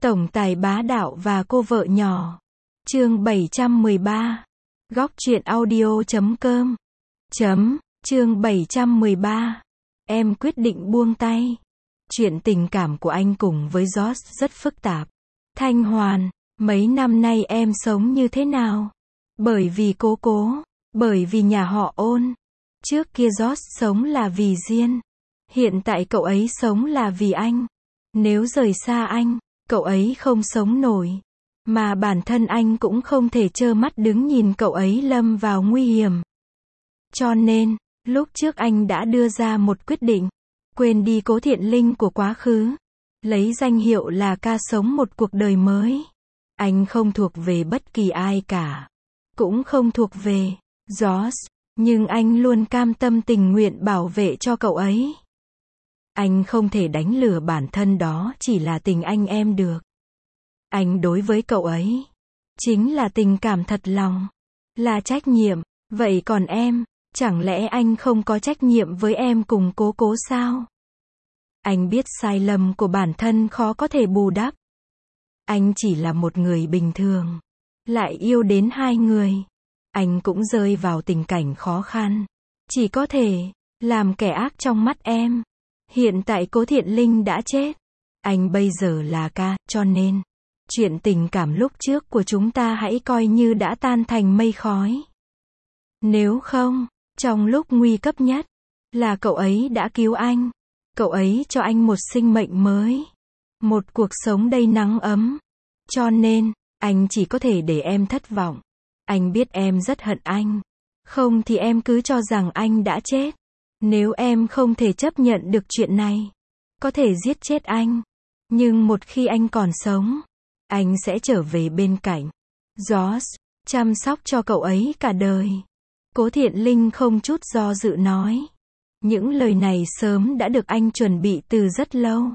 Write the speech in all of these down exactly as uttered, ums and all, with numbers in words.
Tổng tài bá đạo và cô vợ nhỏ. Chương bảy trăm mười ba. Góc truyện audio chấm com. Chấm, chương bảy trăm mười ba. Em quyết định buông tay. Chuyện tình cảm của anh cùng với George rất phức tạp. Thanh Hoàn, mấy năm nay em sống như thế nào? Bởi vì cố cố, bởi vì nhà họ Ôn. Trước kia George sống là vì Diên. Hiện tại cậu ấy sống là vì anh. Nếu rời xa anh, cậu ấy không sống nổi. Mà bản thân anh cũng không thể trơ mắt đứng nhìn cậu ấy lâm vào nguy hiểm. Cho nên, lúc trước anh đã đưa ra một quyết định. Quên đi Cố Thiện Linh của quá khứ. Lấy danh hiệu là ca sống một cuộc đời mới. Anh không thuộc về bất kỳ ai cả. Cũng không thuộc về George. Nhưng anh luôn cam tâm tình nguyện bảo vệ cho cậu ấy. Anh không thể đánh lừa bản thân đó chỉ là tình anh em được. Anh đối với cậu ấy chính là tình cảm thật lòng, là trách nhiệm. Vậy còn em, chẳng lẽ anh không có trách nhiệm với em cùng cố cố sao? Anh biết sai lầm của bản thân khó có thể bù đắp. Anh chỉ là một người bình thường, lại yêu đến hai người. Anh cũng rơi vào tình cảnh khó khăn, chỉ có thể làm kẻ ác trong mắt em. Hiện tại Cố Thiện Linh đã chết, anh bây giờ là ca, cho nên chuyện tình cảm lúc trước của chúng ta hãy coi như đã tan thành mây khói. Nếu không, trong lúc nguy cấp nhất, là cậu ấy đã cứu anh. Cậu ấy cho anh một sinh mệnh mới, một cuộc sống đầy nắng ấm. Cho nên, anh chỉ có thể để em thất vọng. Anh biết em rất hận anh. Không thì em cứ cho rằng anh đã chết. Nếu em không thể chấp nhận được chuyện này, có thể giết chết anh. Nhưng một khi anh còn sống, anh sẽ trở về bên cạnh George, chăm sóc cho cậu ấy cả đời. Cố Thiện Linh không chút do dự nói. Những lời này sớm đã được anh chuẩn bị từ rất lâu.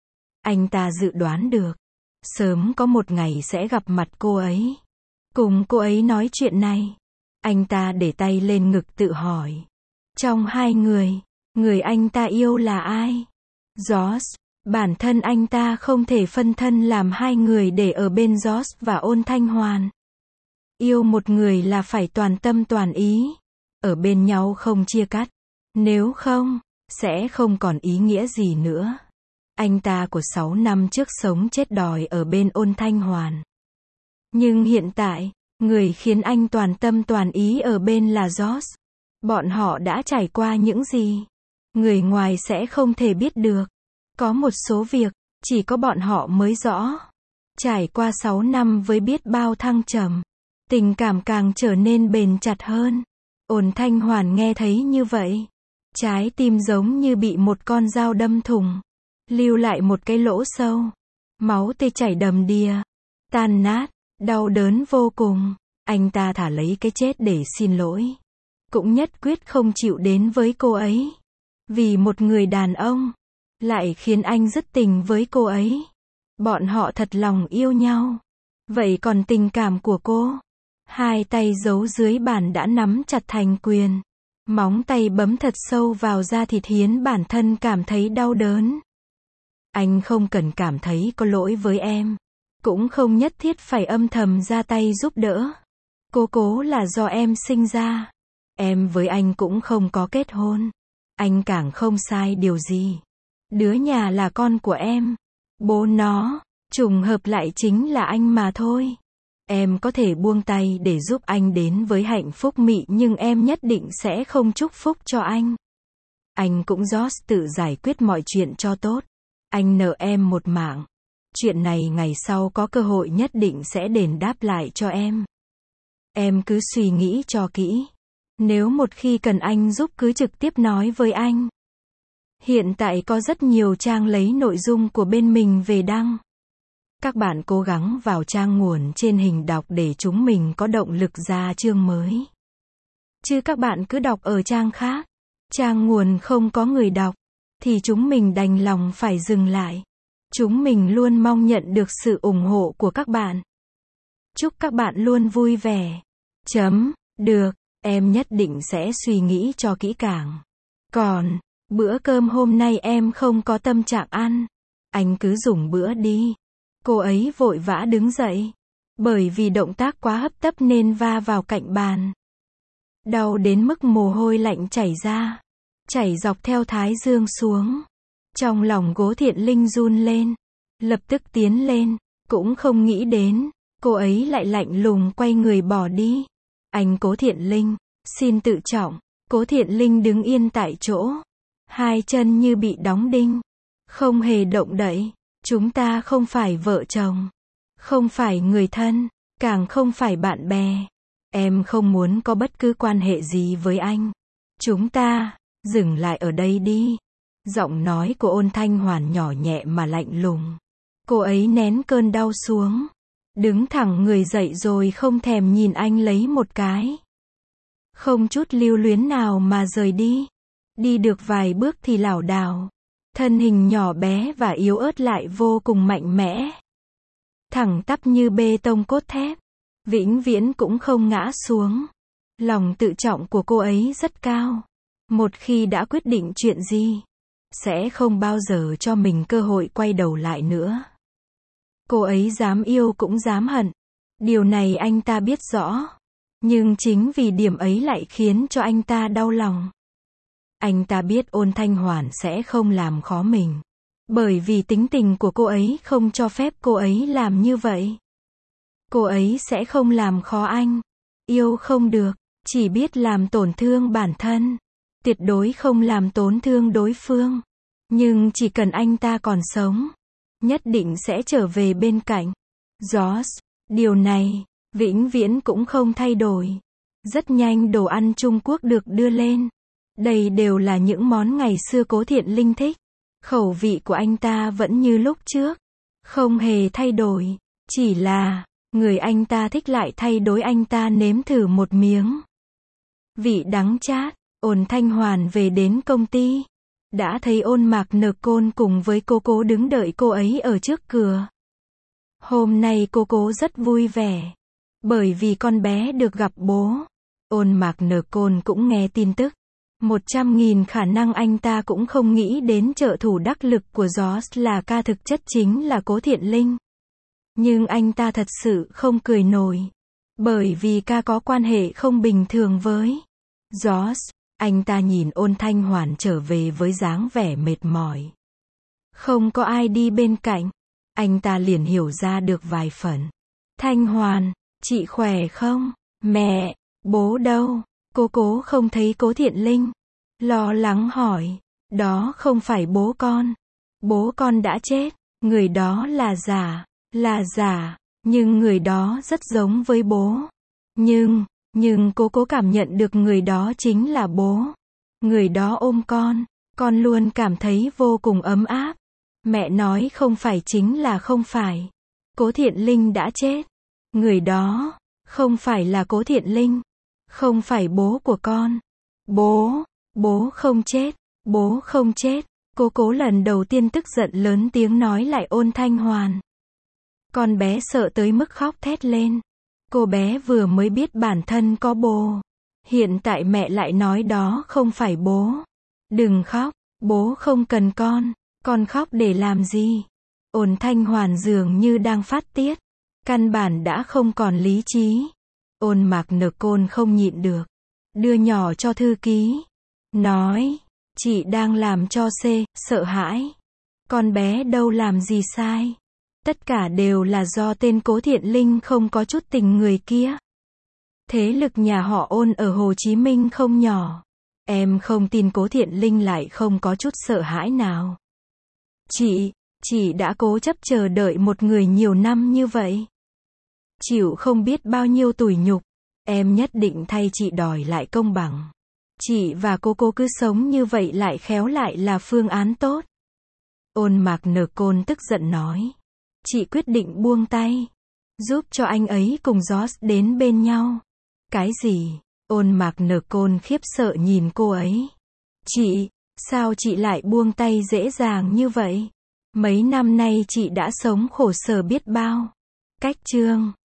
Anh ta dự đoán được, sớm có một ngày sẽ gặp mặt cô ấy. Cùng cô ấy nói chuyện này. Anh ta để tay lên ngực tự hỏi. Trong hai người, người anh ta yêu là ai? George. Bản thân anh ta không thể phân thân làm hai người để ở bên George và Ôn Thanh Hoàn. Yêu một người là phải toàn tâm toàn ý. Ở bên nhau không chia cắt. Nếu không, sẽ không còn ý nghĩa gì nữa. Anh ta của sáu năm trước sống chết đòi ở bên Ôn Thanh Hoàn. Nhưng hiện tại, người khiến anh toàn tâm toàn ý ở bên là George. Bọn họ đã trải qua những gì? Người ngoài sẽ không thể biết được. Có một số việc, chỉ có bọn họ mới rõ. Trải qua sáu năm với biết bao thăng trầm, tình cảm càng trở nên bền chặt hơn. Ôn Thanh Hoàn nghe thấy như vậy. Trái tim giống như bị một con dao đâm thủng. Lưu lại một cái lỗ sâu. Máu tê chảy đầm đìa. Tan nát, đau đớn vô cùng. Anh ta thả lấy cái chết để xin lỗi. Cũng nhất quyết không chịu đến với cô ấy. Vì một người đàn ông lại khiến anh dứt tình với cô ấy. Bọn họ thật lòng yêu nhau. Vậy còn tình cảm của cô? Hai tay giấu dưới bàn đã nắm chặt thành quyền. Móng tay bấm thật sâu vào da thịt khiến bản thân cảm thấy đau đớn. Anh không cần cảm thấy có lỗi với em. Cũng không nhất thiết phải âm thầm ra tay giúp đỡ. Cố cố là do em sinh ra. Em với anh cũng không có kết hôn. Anh càng không sai điều gì. Đứa nhà là con của em. Bố nó, trùng hợp lại chính là anh mà thôi. Em có thể buông tay để giúp anh đến với hạnh phúc mị nhưng em nhất định sẽ không chúc phúc cho anh. Anh cũng George tự giải quyết mọi chuyện cho tốt. Anh nợ em một mạng. Chuyện này ngày sau có cơ hội nhất định sẽ đền đáp lại cho em. Em cứ suy nghĩ cho kỹ. Nếu một khi cần anh giúp cứ trực tiếp nói với anh. Hiện tại có rất nhiều trang lấy nội dung của bên mình về đăng. Các bạn cố gắng vào trang nguồn trên hình đọc để chúng mình có động lực ra chương mới. Chứ các bạn cứ đọc ở trang khác, trang nguồn không có người đọc, thì chúng mình đành lòng phải dừng lại. Chúng mình luôn mong nhận được sự ủng hộ của các bạn. Chúc các bạn luôn vui vẻ. Chấm, được, em nhất định sẽ suy nghĩ cho kỹ càng. Còn, bữa cơm hôm nay em không có tâm trạng ăn. Anh cứ dùng bữa đi. Cô ấy vội vã đứng dậy. Bởi vì động tác quá hấp tấp nên va vào cạnh bàn. Đau đến mức mồ hôi lạnh chảy ra. Chảy dọc theo thái dương xuống. Trong lòng Cố Thiện Linh run lên. Lập tức tiến lên. Cũng không nghĩ đến. Cô ấy lại lạnh lùng quay người bỏ đi. Anh Cố Thiện Linh, xin tự trọng. Cố Thiện Linh đứng yên tại chỗ. Hai chân như bị đóng đinh. Không hề động đậy. Chúng ta không phải vợ chồng. Không phải người thân. Càng không phải bạn bè. Em không muốn có bất cứ quan hệ gì với anh. Chúng ta, dừng lại ở đây đi. Giọng nói của Ôn Thanh Hoàn nhỏ nhẹ mà lạnh lùng. Cô ấy nén cơn đau xuống. Đứng thẳng người dậy rồi không thèm nhìn anh lấy một cái. Không chút lưu luyến nào mà rời đi. Đi được vài bước thì lảo đảo. Thân hình nhỏ bé và yếu ớt lại vô cùng mạnh mẽ. Thẳng tắp như bê tông cốt thép. Vĩnh viễn cũng không ngã xuống. Lòng tự trọng của cô ấy rất cao. Một khi đã quyết định chuyện gì, sẽ không bao giờ cho mình cơ hội quay đầu lại nữa. Cô ấy dám yêu cũng dám hận. Điều này anh ta biết rõ. Nhưng chính vì điểm ấy lại khiến cho anh ta đau lòng. Anh ta biết Ôn Thanh Hoàn sẽ không làm khó mình. Bởi vì tính tình của cô ấy không cho phép cô ấy làm như vậy. Cô ấy sẽ không làm khó anh. Yêu không được, chỉ biết làm tổn thương bản thân. Tuyệt đối không làm tổn thương đối phương. Nhưng chỉ cần anh ta còn sống, nhất định sẽ trở về bên cạnh. Josh, điều này, vĩnh viễn cũng không thay đổi. Rất nhanh đồ ăn Trung Quốc được đưa lên. Đây đều là những món ngày xưa Cố Thiện Linh thích. Khẩu vị của anh ta vẫn như lúc trước. Không hề thay đổi. Chỉ là, người anh ta thích lại thay đổi anh ta nếm thử một miếng. Vị đắng chát. Ôn Thanh Hoàn về đến công ty. Đã thấy Ôn Mạc Nờ Côn cùng với cô Cố đứng đợi cô ấy ở trước cửa. Hôm nay cô Cố rất vui vẻ. Bởi vì con bé được gặp bố. Ôn Mạc Nờ Côn cũng nghe tin tức. Một trăm nghìn khả năng anh ta cũng không nghĩ đến trợ thủ đắc lực của Josh là ca thực chất chính là Cố Thiện Linh. Nhưng anh ta thật sự không cười nổi. Bởi vì ca có quan hệ không bình thường với Josh. Anh ta nhìn Ôn Thanh Hoàn trở về với dáng vẻ mệt mỏi. Không có ai đi bên cạnh. Anh ta liền hiểu ra được vài phần. Thanh Hoàn, chị khỏe không? Mẹ, bố đâu? Cô Cố không thấy Cố Thiện Linh. Lo lắng hỏi. Đó không phải bố con. Bố con đã chết. Người đó là giả. Là giả. Nhưng người đó rất giống với bố. Nhưng... Nhưng cô Cố cảm nhận được người đó chính là bố. Người đó ôm con. Con luôn cảm thấy vô cùng ấm áp. Mẹ nói không phải chính là không phải. Cố Thiện Linh đã chết. Người đó không phải là Cố Thiện Linh. Không phải bố của con. Bố, bố không chết. Bố không chết. Cô Cố lần đầu tiên tức giận lớn tiếng nói lại Ôn Thanh Hoàn. Con bé sợ tới mức khóc thét lên. Cô bé vừa mới biết bản thân có bố. Hiện tại mẹ lại nói đó không phải bố. Đừng khóc, bố không cần con. Con khóc để làm gì? Ôn Thanh Hoàn dường như đang phát tiết. Căn bản đã không còn lý trí. Ôn Mạc Nờ Côn không nhịn được. Đưa nhỏ cho thư ký. Nói, chị đang làm cho C, sợ hãi. Con bé đâu làm gì sai. Tất cả đều là do tên Cố Thiện Linh không có chút tình người kia. Thế lực nhà họ Ôn ở Hồ Chí Minh không nhỏ. Em không tin Cố Thiện Linh lại không có chút sợ hãi nào. Chị, chị đã cố chấp chờ đợi một người nhiều năm như vậy. Chịu không biết bao nhiêu tủi nhục. Em nhất định thay chị đòi lại công bằng. Chị và cô cô cứ sống như vậy lại khéo lại là phương án tốt. Ôn Mạc Nờ Côn tức giận nói. Chị quyết định buông tay. Giúp cho anh ấy cùng Josh đến bên nhau. Cái gì? Ôn Mạc Nờ Côn khiếp sợ nhìn cô ấy. Chị, sao chị lại buông tay dễ dàng như vậy? Mấy năm nay chị đã sống khổ sở biết bao. Cách chương